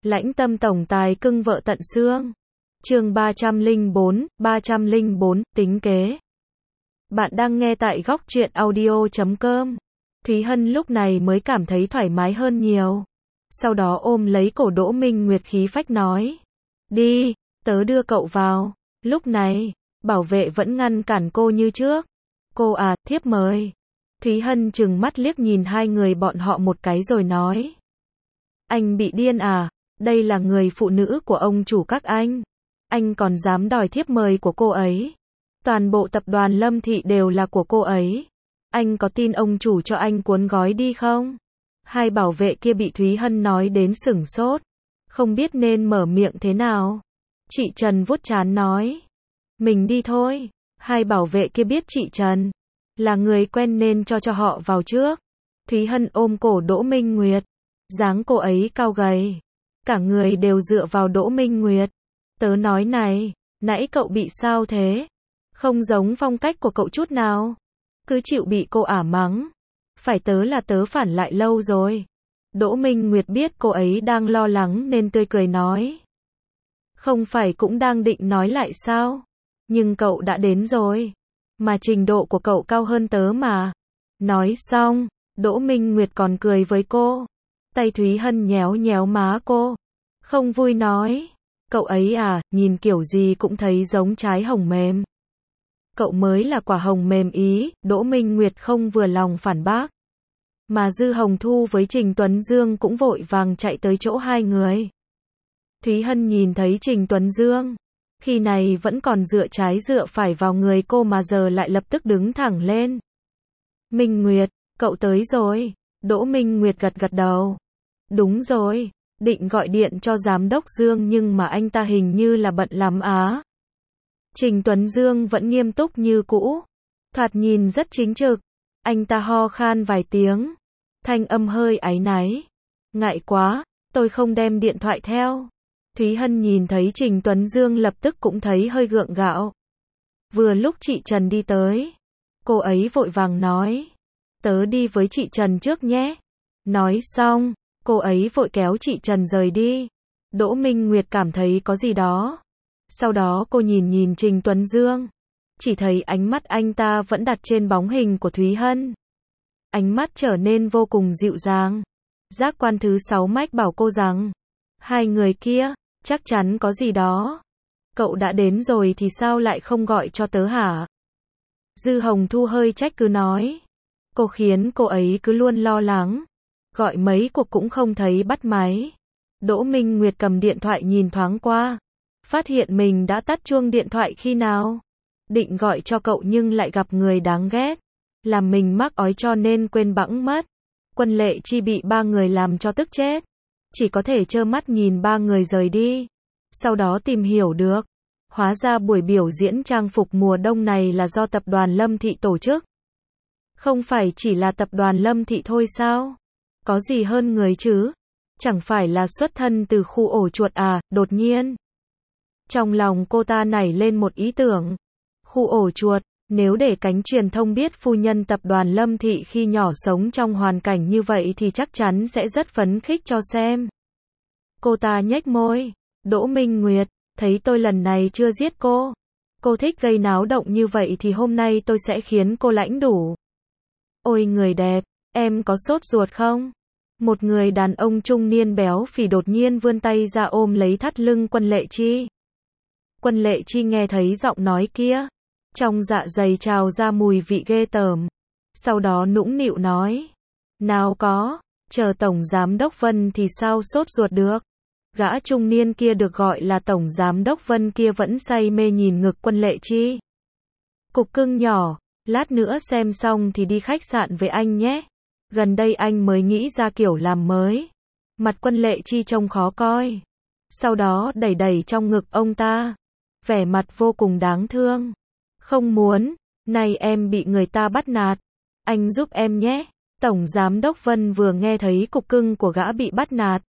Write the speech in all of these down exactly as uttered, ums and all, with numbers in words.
Lãnh tâm tổng tài cưng vợ tận xương. Chương ba trăm lẻ bốn, ba trăm lẻ bốn, tính kế. Bạn đang nghe tại góc truyện audio chấm com. Thúy Hân lúc này mới cảm thấy thoải mái hơn nhiều. Sau đó ôm lấy cổ Đỗ Minh Nguyệt khí phách nói. Đi, tớ đưa cậu vào. Lúc này, bảo vệ vẫn ngăn cản cô như trước. Cô à, thiếp mời. Thúy Hân trừng mắt liếc nhìn hai người bọn họ một cái rồi nói. Anh bị điên à, đây là người phụ nữ của ông chủ các anh. Anh còn dám đòi thiếp mời của cô ấy. Toàn bộ tập đoàn Lâm Thị đều là của cô ấy. Anh có tin ông chủ cho anh cuốn gói đi không? Hai bảo vệ kia bị Thúy Hân nói đến sửng sốt. Không biết nên mở miệng thế nào. Chị Trần vuốt trán nói. Mình đi thôi. Hai bảo vệ kia biết chị Trần là người quen nên cho cho họ vào trước. Thúy Hân ôm cổ Đỗ Minh Nguyệt. Dáng cô ấy cao gầy. Cả người đều dựa vào Đỗ Minh Nguyệt. Tớ nói này, nãy cậu bị sao thế? Không giống phong cách của cậu chút nào. Cứ chịu bị cô ả mắng. Phải tớ là tớ phản lại lâu rồi. Đỗ Minh Nguyệt biết cô ấy đang lo lắng nên tươi cười nói. Không phải cũng đang định nói lại sao? Nhưng cậu đã đến rồi. Mà trình độ của cậu cao hơn tớ mà. Nói xong, Đỗ Minh Nguyệt còn cười với cô. Tay Thúy Hân nhéo nhéo má cô. Không vui nói. Cậu ấy à, nhìn kiểu gì cũng thấy giống trái hồng mềm. Cậu mới là quả hồng mềm ý, Đỗ Minh Nguyệt không vừa lòng phản bác. Mà Dư Hồng Thu với Trình Tuấn Dương cũng vội vàng chạy tới chỗ hai người. Thúy Hân nhìn thấy Trình Tuấn Dương. Khi này vẫn còn dựa trái dựa phải vào người cô mà giờ lại lập tức đứng thẳng lên. Minh Nguyệt, cậu tới rồi. Đỗ Minh Nguyệt gật gật đầu. Đúng rồi, định gọi điện cho giám đốc Dương nhưng mà anh ta hình như là bận lắm á. Trình Tuấn Dương vẫn nghiêm túc như cũ. Thoạt nhìn rất chính trực. Anh ta ho khan vài tiếng. Thanh âm hơi áy náy. Ngại quá, tôi không đem điện thoại theo. Thúy Hân nhìn thấy Trình Tuấn Dương lập tức cũng thấy hơi gượng gạo. Vừa lúc chị Trần đi tới. Cô ấy vội vàng nói. Tớ đi với chị Trần trước nhé. Nói xong, cô ấy vội kéo chị Trần rời đi. Đỗ Minh Nguyệt cảm thấy có gì đó. Sau đó cô nhìn nhìn Trình Tuấn Dương. Chỉ thấy ánh mắt anh ta vẫn đặt trên bóng hình của Thúy Hân. Ánh mắt trở nên vô cùng dịu dàng. Giác quan thứ sáu mách bảo cô rằng. Hai người kia, chắc chắn có gì đó. Cậu đã đến rồi thì sao lại không gọi cho tớ hả? Dư Hồng Thu hơi trách cứ nói. Cô khiến cô ấy cứ luôn lo lắng. Gọi mấy cuộc cũng không thấy bắt máy. Đỗ Minh Nguyệt cầm điện thoại nhìn thoáng qua. Phát hiện mình đã tắt chuông điện thoại khi nào. Định gọi cho cậu nhưng lại gặp người đáng ghét. Làm mình mắc ói cho nên quên bẵng mất. Quân Lệ Chi bị ba người làm cho tức chết. Chỉ có thể trơ mắt nhìn ba người rời đi. Sau đó tìm hiểu được. Hóa ra buổi biểu diễn trang phục mùa đông này là do tập đoàn Lâm Thị tổ chức. Không phải chỉ là tập đoàn Lâm Thị thôi sao? Có gì hơn người chứ? Chẳng phải là xuất thân từ khu ổ chuột à, đột nhiên. Trong lòng cô ta nảy lên một ý tưởng. Khu ổ chuột, nếu để cánh truyền thông biết phu nhân tập đoàn Lâm Thị khi nhỏ sống trong hoàn cảnh như vậy thì chắc chắn sẽ rất phấn khích cho xem. Cô ta nhếch môi. Đỗ Minh Nguyệt, thấy tôi lần này chưa giết cô. Cô thích gây náo động như vậy thì hôm nay tôi sẽ khiến cô lãnh đủ. Ôi người đẹp, em có sốt ruột không? Một người đàn ông trung niên béo phì đột nhiên vươn tay ra ôm lấy thắt lưng Quân Lệ Chi. Quân Lệ Chi nghe thấy giọng nói kia. Trong dạ dày trào ra mùi vị ghê tởm. Sau đó nũng nịu nói. Nào có, chờ Tổng Giám Đốc Vân thì sao sốt ruột được. Gã trung niên kia được gọi là Tổng Giám Đốc Vân kia vẫn say mê nhìn ngực Quân Lệ Chi. Cục cưng nhỏ, lát nữa xem xong thì đi khách sạn với anh nhé. Gần đây anh mới nghĩ ra kiểu làm mới. Mặt Quân Lệ Chi trông khó coi. Sau đó đẩy đẩy trong ngực ông ta. Vẻ mặt vô cùng đáng thương. Không muốn, này em bị người ta bắt nạt. Anh giúp em nhé. Tổng Giám Đốc Vân vừa nghe thấy cục cưng của gã bị bắt nạt.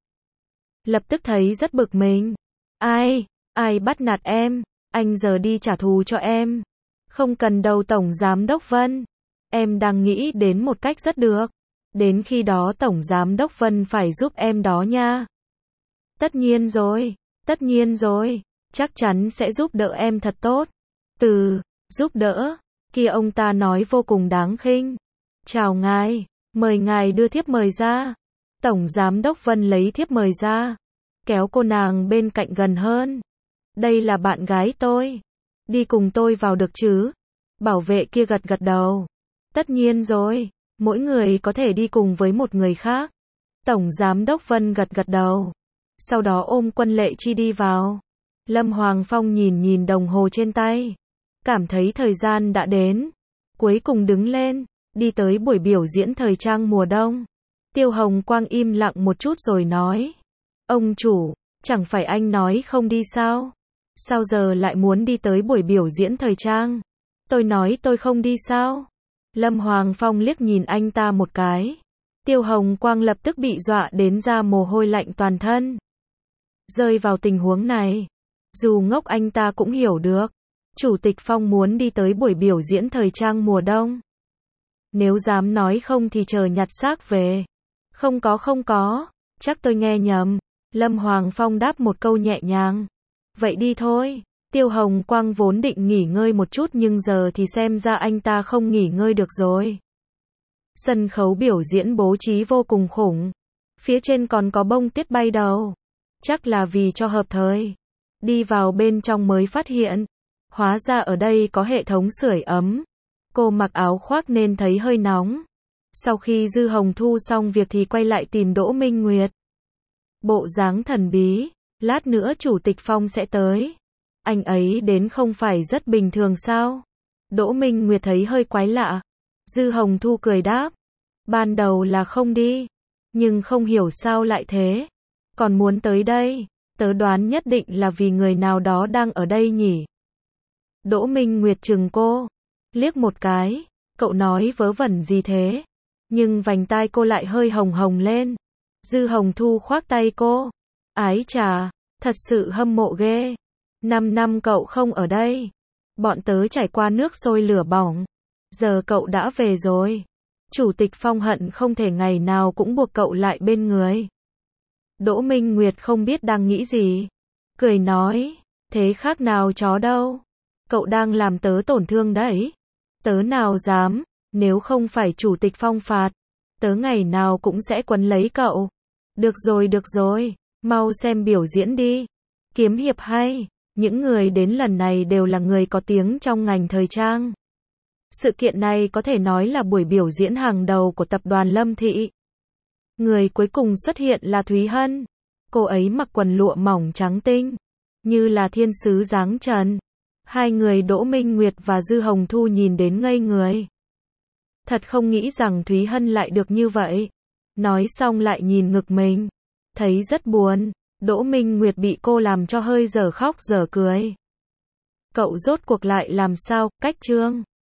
Lập tức thấy rất bực mình. Ai, ai bắt nạt em, anh giờ đi trả thù cho em. Không cần đâu Tổng Giám Đốc Vân. Em đang nghĩ đến một cách rất được. Đến khi đó Tổng Giám Đốc Vân phải giúp em đó nha. Tất nhiên rồi, tất nhiên rồi, chắc chắn sẽ giúp đỡ em thật tốt. Từ, giúp đỡ, kia ông ta nói vô cùng đáng khinh. Chào ngài, mời ngài đưa thiếp mời ra. Tổng giám đốc Vân lấy thiếp mời ra, kéo cô nàng bên cạnh gần hơn. Đây là bạn gái tôi, đi cùng tôi vào được chứ? Bảo vệ kia gật gật đầu. Tất nhiên rồi, mỗi người có thể đi cùng với một người khác. Tổng giám đốc Vân gật gật đầu. Sau đó ôm Quân Lệ Chi đi vào. Lâm Hoàng Phong nhìn nhìn đồng hồ trên tay, cảm thấy thời gian đã đến. Cuối cùng đứng lên, đi tới buổi biểu diễn thời trang mùa đông. Tiêu Hồng Quang im lặng một chút rồi nói. Ông chủ, chẳng phải anh nói không đi sao? Sao giờ lại muốn đi tới buổi biểu diễn thời trang? Tôi nói tôi không đi sao? Lâm Hoàng Phong liếc nhìn anh ta một cái. Tiêu Hồng Quang lập tức bị dọa đến ra mồ hôi lạnh toàn thân. Rơi vào tình huống này, dù ngốc anh ta cũng hiểu được. Chủ tịch Phong muốn đi tới buổi biểu diễn thời trang mùa đông. Nếu dám nói không thì chờ nhặt xác về. Không có không có, chắc tôi nghe nhầm. Lâm Hoàng Phong đáp một câu nhẹ nhàng. Vậy đi thôi. Tiêu Hồng Quang vốn định nghỉ ngơi một chút nhưng giờ thì xem ra anh ta không nghỉ ngơi được rồi. Sân khấu biểu diễn bố trí vô cùng khủng. Phía trên còn có bông tuyết bay đầu. Chắc là vì cho hợp thời. Đi vào bên trong mới phát hiện. Hóa ra ở đây có hệ thống sưởi ấm. Cô mặc áo khoác nên thấy hơi nóng. Sau khi Dư Hồng Thu xong việc thì quay lại tìm Đỗ Minh Nguyệt. Bộ dáng thần bí. Lát nữa Chủ tịch Phong sẽ tới. Anh ấy đến không phải rất bình thường sao? Đỗ Minh Nguyệt thấy hơi quái lạ. Dư Hồng Thu cười đáp. Ban đầu là không đi. Nhưng không hiểu sao lại thế. Còn muốn tới đây. Tớ đoán nhất định là vì người nào đó đang ở đây nhỉ. Đỗ Minh Nguyệt chừng cô. Liếc một cái. Cậu nói vớ vẩn gì thế? Nhưng vành tai cô lại hơi hồng hồng lên. Dư Hồng Thu khoác tay cô. Ái chà, thật sự hâm mộ ghê. Năm năm cậu không ở đây. Bọn tớ trải qua nước sôi lửa bỏng. Giờ cậu đã về rồi. Chủ tịch Phong hận không thể ngày nào cũng buộc cậu lại bên người. Đỗ Minh Nguyệt không biết đang nghĩ gì. Cười nói, thế khác nào chó đâu. Cậu đang làm tớ tổn thương đấy. Tớ nào dám, nếu không phải Chủ tịch Phong phạt, tớ ngày nào cũng sẽ quấn lấy cậu. Được rồi được rồi, mau xem biểu diễn đi. Kiếm hiệp hay, những người đến lần này đều là người có tiếng trong ngành thời trang. Sự kiện này có thể nói là buổi biểu diễn hàng đầu của tập đoàn Lâm Thị. Người cuối cùng xuất hiện là Thúy Hân. Cô ấy mặc quần lụa mỏng trắng tinh, như là thiên sứ dáng trần. Hai người Đỗ Minh Nguyệt và Dư Hồng Thu nhìn đến ngây người. Thật không nghĩ rằng Thúy Hân lại được như vậy. Nói xong lại nhìn ngực mình. Thấy rất buồn. Đỗ Minh Nguyệt bị cô làm cho hơi dở khóc dở cười. Cậu rốt cuộc lại làm sao, cách trương?